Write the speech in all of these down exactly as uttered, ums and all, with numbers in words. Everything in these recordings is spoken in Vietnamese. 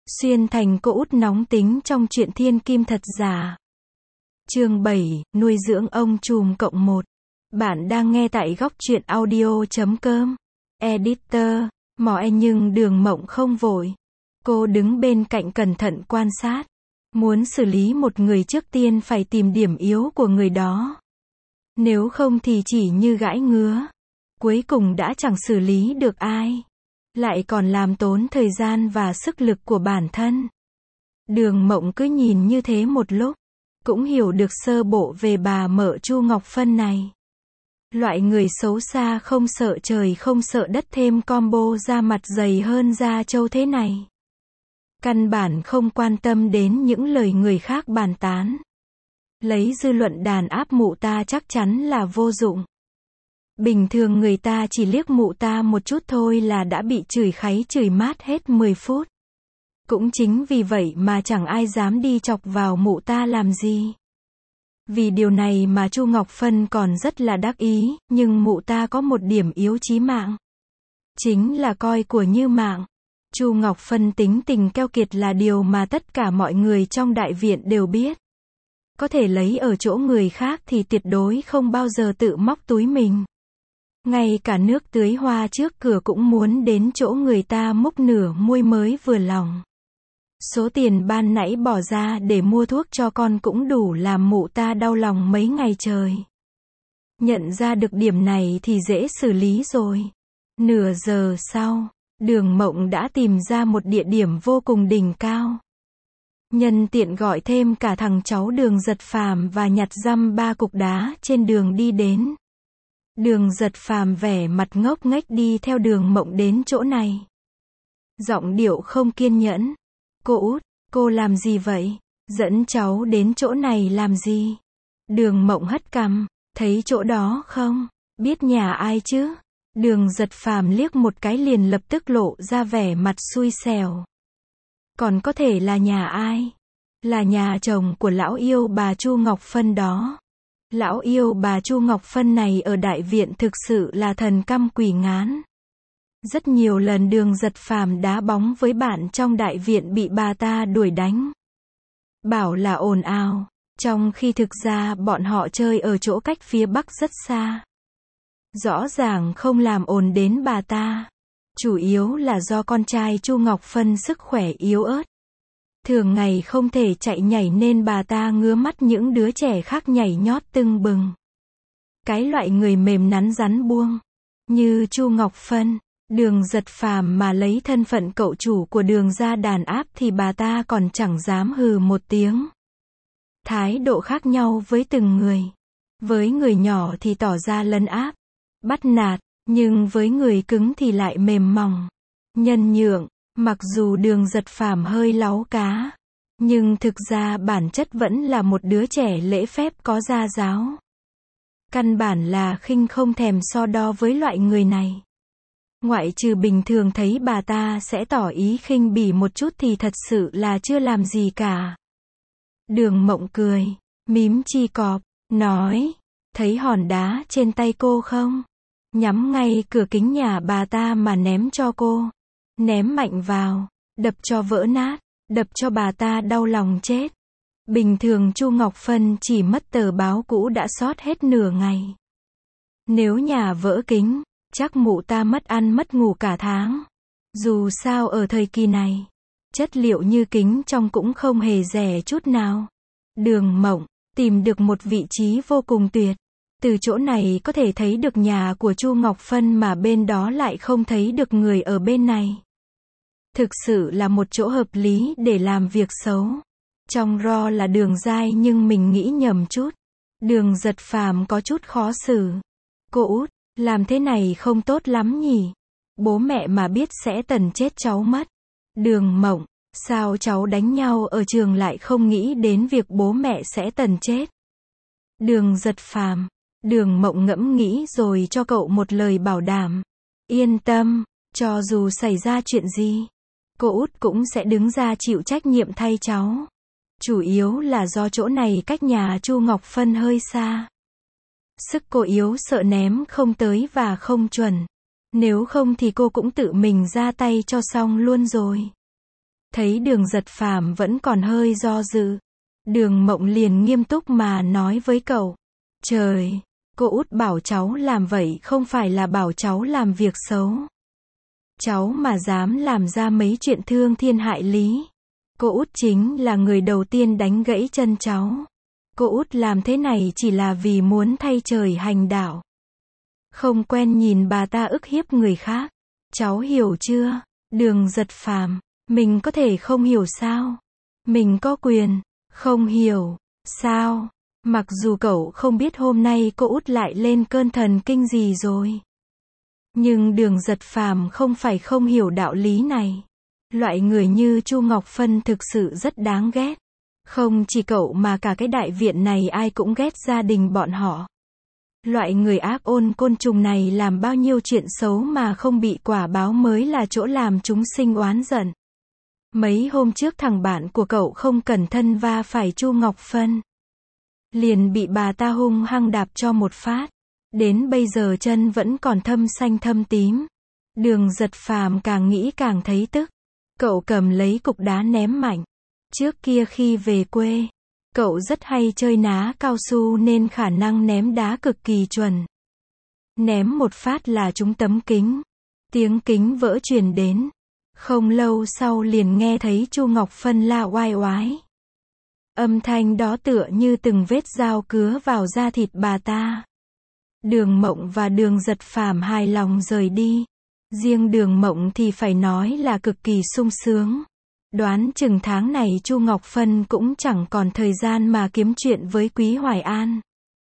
Xuyên thành cô út nóng tính trong chuyện thiên kim thật giả. Chương bảy, nuôi dưỡng ông trùm cộng một. Bạn đang nghe tại góc truyện audio chấm com. Editor, mò e nhưng Đường Mộng không vội. Cô đứng bên cạnh cẩn thận quan sát. Muốn xử lý một người trước tiên phải tìm điểm yếu của người đó. Nếu không thì chỉ như gãi ngứa. Cuối cùng đã chẳng xử lý được ai. Lại còn làm tốn thời gian và sức lực của bản thân. Đường Mộng cứ nhìn như thế một lúc. Cũng hiểu được sơ bộ về bà mợ Chu Ngọc Phân này. Loại người xấu xa không sợ trời không sợ đất thêm combo da mặt dày hơn da trâu thế này. Căn bản không quan tâm đến những lời người khác bàn tán. Lấy dư luận đàn áp mụ ta chắc chắn là vô dụng. Bình thường người ta chỉ liếc mụ ta một chút thôi là đã bị chửi kháy chửi mát hết mười phút. Cũng chính vì vậy mà chẳng ai dám đi chọc vào mụ ta làm gì. Vì điều này mà Chu Ngọc Phân còn rất là đắc ý, nhưng mụ ta có một điểm yếu chí mạng. Chính là coi của như mạng. Chu Ngọc Phân tính tình keo kiệt là điều mà tất cả mọi người trong đại viện đều biết. Có thể lấy ở chỗ người khác thì tuyệt đối không bao giờ tự móc túi mình. Ngay cả nước tưới hoa trước cửa cũng muốn đến chỗ người ta múc nửa muôi mới vừa lòng. Số tiền ban nãy bỏ ra để mua thuốc cho con cũng đủ làm mụ ta đau lòng mấy ngày trời. Nhận ra được điểm này thì dễ xử lý rồi. Nửa giờ sau, Đường Mộng đã tìm ra một địa điểm vô cùng đỉnh cao. Nhân tiện gọi thêm cả thằng cháu Đường Giật Phàm và nhặt dăm ba cục đá trên đường đi đến. Đường Giật Phàm vẻ mặt ngốc nghếch đi theo Đường Mộng đến chỗ này. Giọng điệu không kiên nhẫn. Cô út, cô làm gì vậy? Dẫn cháu đến chỗ này làm gì? Đường Mộng hất cằm, thấy chỗ đó không? Biết nhà ai chứ? Đường Giật Phàm liếc một cái liền lập tức lộ ra vẻ mặt xui xẻo. Còn có thể là nhà ai? Là nhà chồng của lão yêu bà Chu Ngọc Phân đó. Lão yêu bà Chu Ngọc Phân này ở đại viện thực sự là thần căm quỷ ngán. Rất nhiều lần Đường Giật Phàm đá bóng với bạn trong đại viện bị bà ta đuổi đánh. Bảo là ồn ào, trong khi thực ra bọn họ chơi ở chỗ cách phía bắc rất xa. Rõ ràng không làm ồn đến bà ta. Chủ yếu là do con trai Chu Ngọc Phân sức khỏe yếu ớt. Thường ngày không thể chạy nhảy nên bà ta ngứa mắt những đứa trẻ khác nhảy nhót tưng bừng. Cái loại người mềm nắn rắn buông. Như Chu Ngọc Phân, Đường Giật Phàm mà lấy thân phận cậu chủ của Đường ra đàn áp thì bà ta còn chẳng dám hừ một tiếng. Thái độ khác nhau với từng người. Với người nhỏ thì tỏ ra lấn áp, bắt nạt, nhưng với người cứng thì lại mềm mỏng, nhân nhượng. Mặc dù Đường Giật Phàm hơi láu cá, nhưng thực ra bản chất vẫn là một đứa trẻ lễ phép có gia giáo. Căn bản là khinh không thèm so đo với loại người này. Ngoại trừ bình thường thấy bà ta sẽ tỏ ý khinh bỉ một chút thì thật sự là chưa làm gì cả. Đường Mộng cười, mím chi cọp, nói, thấy hòn đá trên tay cô không? Nhắm ngay cửa kính nhà bà ta mà ném cho cô. Ném mạnh vào, đập cho vỡ nát, đập cho bà ta đau lòng chết. Bình thường Chu Ngọc Phân chỉ mất tờ báo cũ đã sót hết nửa ngày. Nếu nhà vỡ kính, chắc mụ ta mất ăn mất ngủ cả tháng. Dù sao ở thời kỳ này, chất liệu như kính trong cũng không hề rẻ chút nào. Đường Mộng tìm được một vị trí vô cùng tuyệt. Từ chỗ này có thể thấy được nhà của Chu Ngọc Phân mà bên đó lại không thấy được người ở bên này. Thực sự là một chỗ hợp lý để làm việc xấu. Trong ro là Đường dai nhưng mình nghĩ nhầm chút. Đường Giật Phàm có chút khó xử. Cô út, làm thế này không tốt lắm nhỉ? Bố mẹ mà biết sẽ tần chết cháu mất. Đường Mộng, sao cháu đánh nhau ở trường lại không nghĩ đến việc bố mẹ sẽ tần chết? Đường Giật Phàm, Đường Mộng ngẫm nghĩ rồi cho cậu một lời bảo đảm. Yên tâm, cho dù xảy ra chuyện gì, cô út cũng sẽ đứng ra chịu trách nhiệm thay cháu. Chủ yếu là do chỗ này cách nhà Chu Ngọc Phân hơi xa. Sức cô yếu sợ ném không tới và không chuẩn. Nếu không thì cô cũng tự mình ra tay cho xong luôn rồi. Thấy Đường Giật Phàm vẫn còn hơi do dự, Đường Mộng liền nghiêm túc mà nói với cậu. Trời, cô út bảo cháu làm vậy không phải là bảo cháu làm việc xấu. Cháu mà dám làm ra mấy chuyện thương thiên hại lý. Cô út chính là người đầu tiên đánh gãy chân cháu. Cô út làm thế này chỉ là vì muốn thay trời hành đạo. Không quen nhìn bà ta ức hiếp người khác. Cháu hiểu chưa? Đường Giật Phàm, mình có thể không hiểu sao? Mình có quyền, không hiểu, sao? Mặc dù cậu không biết hôm nay cô út lại lên cơn thần kinh gì rồi. Nhưng Đường Giật Phàm không phải không hiểu đạo lý này. Loại người như Chu Ngọc Phân thực sự rất đáng ghét. Không chỉ cậu mà cả cái đại viện này ai cũng ghét gia đình bọn họ. Loại người ác ôn côn trùng này làm bao nhiêu chuyện xấu mà không bị quả báo mới là chỗ làm chúng sinh oán giận. Mấy hôm trước thằng bạn của cậu không cẩn thận va phải Chu Ngọc Phân. Liền bị bà ta hung hăng đạp cho một phát. Đến bây giờ chân vẫn còn thâm xanh thâm tím. Đường Giật Phàm càng nghĩ càng thấy tức. Cậu cầm lấy cục đá ném mạnh. Trước kia khi về quê, cậu rất hay chơi ná cao su nên khả năng ném đá cực kỳ chuẩn. Ném một phát là trúng tấm kính. Tiếng kính vỡ truyền đến. Không lâu sau liền nghe thấy Chu Ngọc Phân la oai oái. Âm thanh đó tựa như từng vết dao cứa vào da thịt bà ta. Đường Mộng và Đường Giật Phàm hài lòng rời đi. Riêng Đường Mộng thì phải nói là cực kỳ sung sướng. Đoán chừng tháng này Chu Ngọc Phân cũng chẳng còn thời gian mà kiếm chuyện với Quý Hoài An.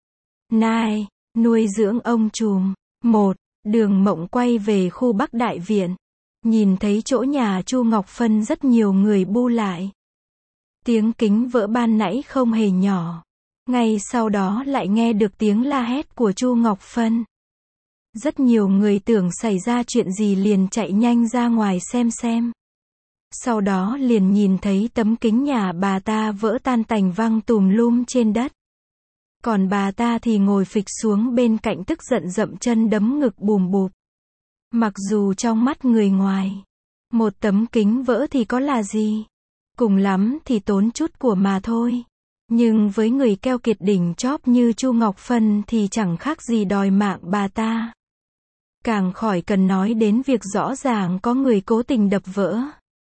Nai, nuôi dưỡng ông trùm. Một, Đường Mộng quay về khu Bắc Đại Viện. Nhìn thấy chỗ nhà Chu Ngọc Phân rất nhiều người bu lại. Tiếng kính vỡ ban nãy không hề nhỏ. Ngay sau đó lại nghe được tiếng la hét của Chu Ngọc Phân. Rất nhiều người tưởng xảy ra chuyện gì liền chạy nhanh ra ngoài xem xem. Sau đó liền nhìn thấy tấm kính nhà bà ta vỡ tan tành văng tùm lum trên đất. Còn bà ta thì ngồi phịch xuống bên cạnh tức giận dậm chân đấm ngực bùm bụp. Mặc dù trong mắt người ngoài, một tấm kính vỡ thì có là gì? Cùng lắm thì tốn chút của mà thôi. Nhưng với người keo kiệt đỉnh chóp như Chu Ngọc Phân thì chẳng khác gì đòi mạng bà ta. Càng khỏi cần nói đến việc rõ ràng có người cố tình đập vỡ.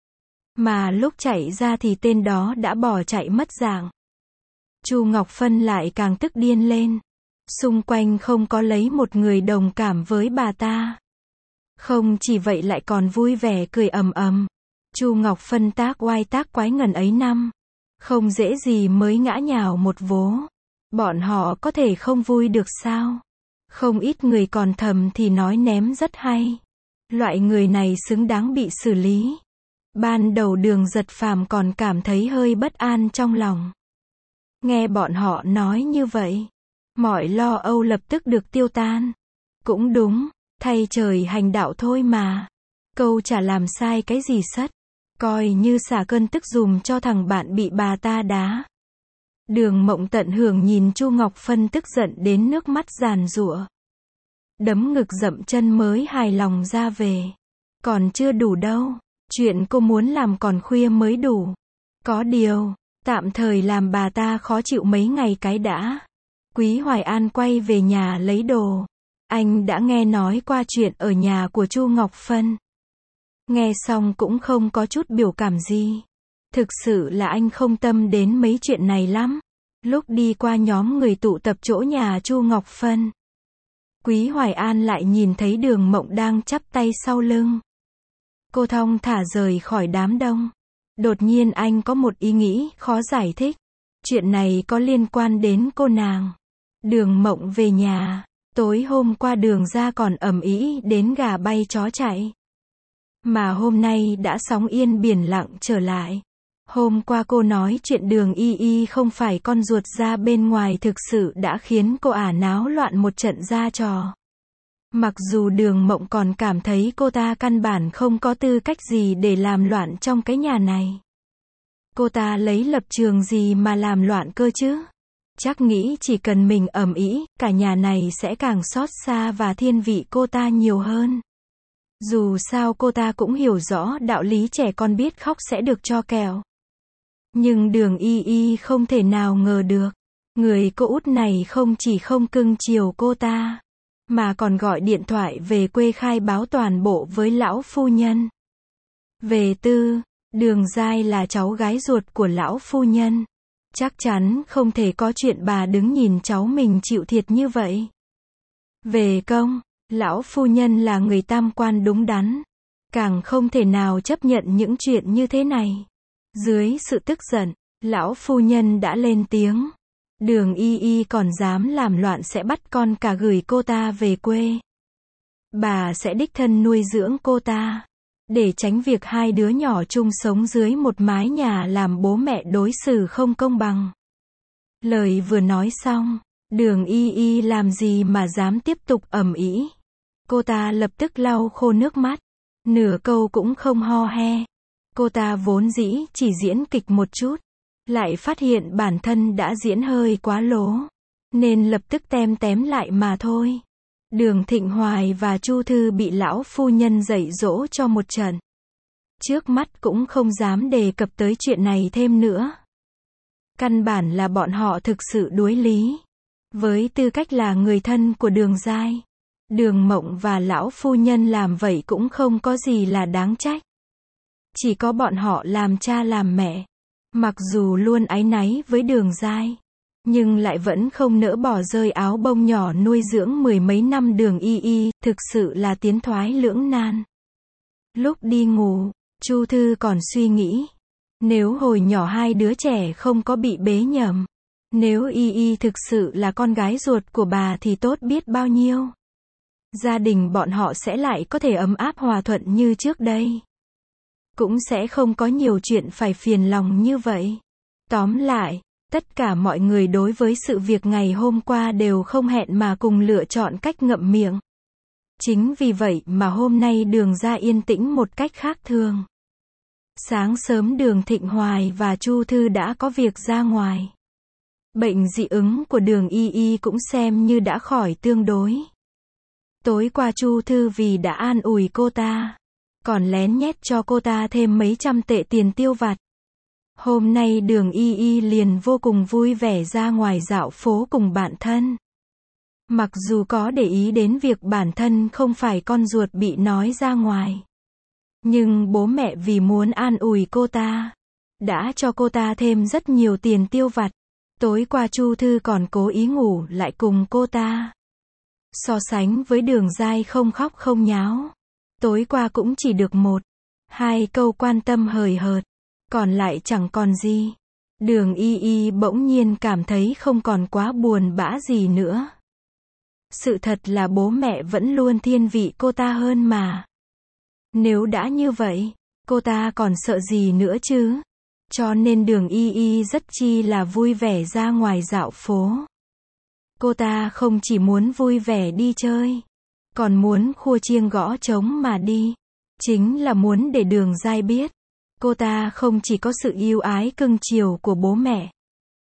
Mà lúc chạy ra thì tên đó đã bỏ chạy mất dạng. Chu Ngọc Phân lại càng tức điên lên. Xung quanh không có lấy một người đồng cảm với bà ta. Không chỉ vậy lại còn vui vẻ cười ầm ầm. Chu Ngọc Phân tác oai tác quái ngần ấy năm. Không dễ gì mới ngã nhào một vố. Bọn họ có thể không vui được sao? Không ít người còn thầm thì nói ném rất hay. Loại người này xứng đáng bị xử lý. Ban đầu Đường Giật Phàm còn cảm thấy hơi bất an trong lòng. Nghe bọn họ nói như vậy, mọi lo âu lập tức được tiêu tan. Cũng đúng, thay trời hành đạo thôi mà. Câu chả làm sai cái gì sất. Coi như xả cơn tức dùm cho thằng bạn bị bà ta đá. Đường Mộng tận hưởng nhìn Chu Ngọc Phân tức giận đến nước mắt giàn giụa. Đấm ngực dậm chân mới hài lòng ra về. Còn chưa đủ đâu. Chuyện cô muốn làm còn khuya mới đủ. Có điều, tạm thời làm bà ta khó chịu mấy ngày cái đã. Quý Hoài An quay về nhà lấy đồ. Anh đã nghe nói qua chuyện ở nhà của Chu Ngọc Phân. Nghe xong cũng không có chút biểu cảm gì. Thực sự là anh không tâm đến mấy chuyện này lắm. Lúc đi qua nhóm người tụ tập chỗ nhà Chu Ngọc Phân, Quý Hoài An lại nhìn thấy Đường Mộng đang chắp tay sau lưng. Cô thong thả rời khỏi đám đông. Đột nhiên anh có một ý nghĩ khó giải thích. Chuyện này có liên quan đến cô nàng. Đường Mộng về nhà. Tối hôm qua Đường ra còn ầm ĩ đến gà bay chó chạy. Mà hôm nay đã sóng yên biển lặng trở lại. Hôm qua cô nói chuyện Đường Y Y không phải con ruột ra bên ngoài thực sự đã khiến cô ả náo loạn một trận ra trò. Mặc dù Đường Mộng còn cảm thấy cô ta căn bản không có tư cách gì để làm loạn trong cái nhà này. Cô ta lấy lập trường gì mà làm loạn cơ chứ? Chắc nghĩ chỉ cần mình ầm ĩ, cả nhà này sẽ càng xót xa và thiên vị cô ta nhiều hơn. Dù sao cô ta cũng hiểu rõ đạo lý trẻ con biết khóc sẽ được cho kẹo. Nhưng Đường Y Y không thể nào ngờ được, người cô út này không chỉ không cưng chiều cô ta, mà còn gọi điện thoại về quê khai báo toàn bộ với lão phu nhân. Về tư, Đường Giai là cháu gái ruột của lão phu nhân. Chắc chắn không thể có chuyện bà đứng nhìn cháu mình chịu thiệt như vậy. Về công, lão phu nhân là người tam quan đúng đắn, càng không thể nào chấp nhận những chuyện như thế này. Dưới sự tức giận, lão phu nhân đã lên tiếng. Đường Y Y còn dám làm loạn sẽ bắt con cả gửi cô ta về quê. Bà sẽ đích thân nuôi dưỡng cô ta, để tránh việc hai đứa nhỏ chung sống dưới một mái nhà làm bố mẹ đối xử không công bằng. Lời vừa nói xong, Đường Y Y làm gì mà dám tiếp tục ầm ĩ. Cô ta lập tức lau khô nước mắt, nửa câu cũng không ho he. Cô ta vốn dĩ chỉ diễn kịch một chút, lại phát hiện bản thân đã diễn hơi quá lố, nên lập tức tem tém lại mà thôi. Đường Thịnh Hoài và Chu Thư bị lão phu nhân dạy dỗ cho một trận. Trước mắt cũng không dám đề cập tới chuyện này thêm nữa. Căn bản là bọn họ thực sự đuối lý. Với tư cách là người thân của Đường Giai, Đường Mộng và lão phu nhân làm vậy cũng không có gì là đáng trách. Chỉ có bọn họ làm cha làm mẹ, mặc dù luôn áy náy với Đường Giai, nhưng lại vẫn không nỡ bỏ rơi áo bông nhỏ nuôi dưỡng mười mấy năm Đường Y Y, thực sự là tiến thoái lưỡng nan. Lúc đi ngủ, Chu Thư còn suy nghĩ, nếu hồi nhỏ hai đứa trẻ không có bị bế nhầm, nếu Y Y thực sự là con gái ruột của bà thì tốt biết bao nhiêu. Gia đình bọn họ sẽ lại có thể ấm áp hòa thuận như trước đây. Cũng sẽ không có nhiều chuyện phải phiền lòng như vậy. Tóm lại, tất cả mọi người đối với sự việc ngày hôm qua đều không hẹn mà cùng lựa chọn cách ngậm miệng. Chính vì vậy mà hôm nay Đường ra yên tĩnh một cách khác thường. Sáng sớm Đường Thịnh Hoài và Chu Thư đã có việc ra ngoài. Bệnh dị ứng của Đường Y Y cũng xem như đã khỏi tương đối. Tối qua Chu Thư vì đã an ủi cô ta, còn lén nhét cho cô ta thêm mấy trăm tệ tiền tiêu vặt. Hôm nay Đường Y Y liền vô cùng vui vẻ ra ngoài dạo phố cùng bạn thân. Mặc dù có để ý đến việc bản thân không phải con ruột bị nói ra ngoài, nhưng bố mẹ vì muốn an ủi cô ta, đã cho cô ta thêm rất nhiều tiền tiêu vặt. Tối qua Chu Thư còn cố ý ngủ lại cùng cô ta. So sánh với Đường Giai không khóc không nháo, tối qua cũng chỉ được một, hai câu quan tâm hời hợt, còn lại chẳng còn gì. Đường Y Y bỗng nhiên cảm thấy không còn quá buồn bã gì nữa. Sự thật là bố mẹ vẫn luôn thiên vị cô ta hơn mà. Nếu đã như vậy, cô ta còn sợ gì nữa chứ? Cho nên Đường Y Y rất chi là vui vẻ ra ngoài dạo phố. Cô ta không chỉ muốn vui vẻ đi chơi, còn muốn khua chiêng gõ trống mà đi. Chính là muốn để Đường Giai biết, cô ta không chỉ có sự yêu ái cưng chiều của bố mẹ,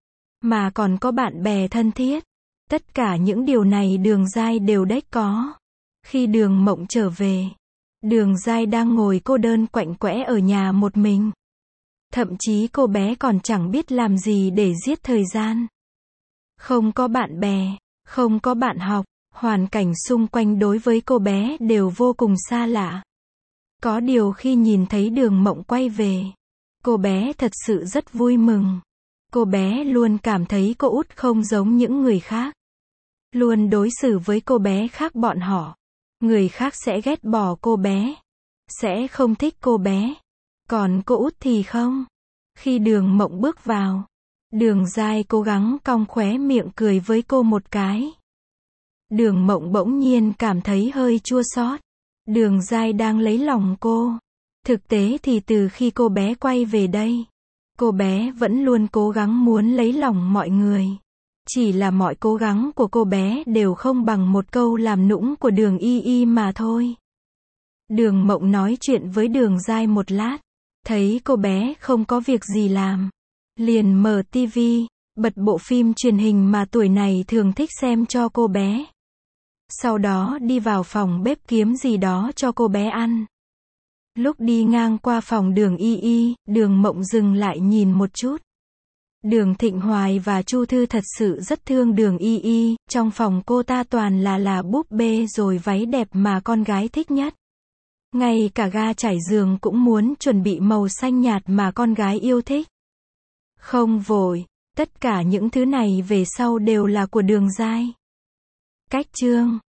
mà còn có bạn bè thân thiết. Tất cả những điều này Đường Giai đều đếch có. Khi Đường Mộng trở về, Đường Giai đang ngồi cô đơn quạnh quẽ ở nhà một mình. Thậm chí cô bé còn chẳng biết làm gì để giết thời gian. Không có bạn bè, không có bạn học, hoàn cảnh xung quanh đối với cô bé đều vô cùng xa lạ. Có điều khi nhìn thấy Đường Mộng quay về, cô bé thật sự rất vui mừng. Cô bé luôn cảm thấy cô út không giống những người khác. Luôn đối xử với cô bé khác bọn họ. Người khác sẽ ghét bỏ cô bé, sẽ không thích cô bé. Còn cô út thì không. Khi Đường Mộng bước vào, Đường Giai cố gắng cong khóe miệng cười với cô một cái. Đường Mộng bỗng nhiên cảm thấy hơi chua xót. Đường Giai đang lấy lòng cô. Thực tế thì từ khi cô bé quay về đây, cô bé vẫn luôn cố gắng muốn lấy lòng mọi người. Chỉ là mọi cố gắng của cô bé đều không bằng một câu làm nũng của Đường Y Y mà thôi. Đường Mộng nói chuyện với Đường Giai một lát, thấy cô bé không có việc gì làm, liền mở tivi, bật bộ phim truyền hình mà tuổi này thường thích xem cho cô bé. Sau đó đi vào phòng bếp kiếm gì đó cho cô bé ăn. Lúc đi ngang qua phòng Đường Y Y, Đường Mộng dừng lại nhìn một chút. Đường Thịnh Hoài và Chu Thư thật sự rất thương Đường Y Y, trong phòng cô ta toàn là là búp bê rồi váy đẹp mà con gái thích nhất. Ngay cả ga trải giường cũng muốn chuẩn bị màu xanh nhạt mà con gái yêu thích. Không vội, tất cả những thứ này về sau đều là của Đường Giai. Cách chương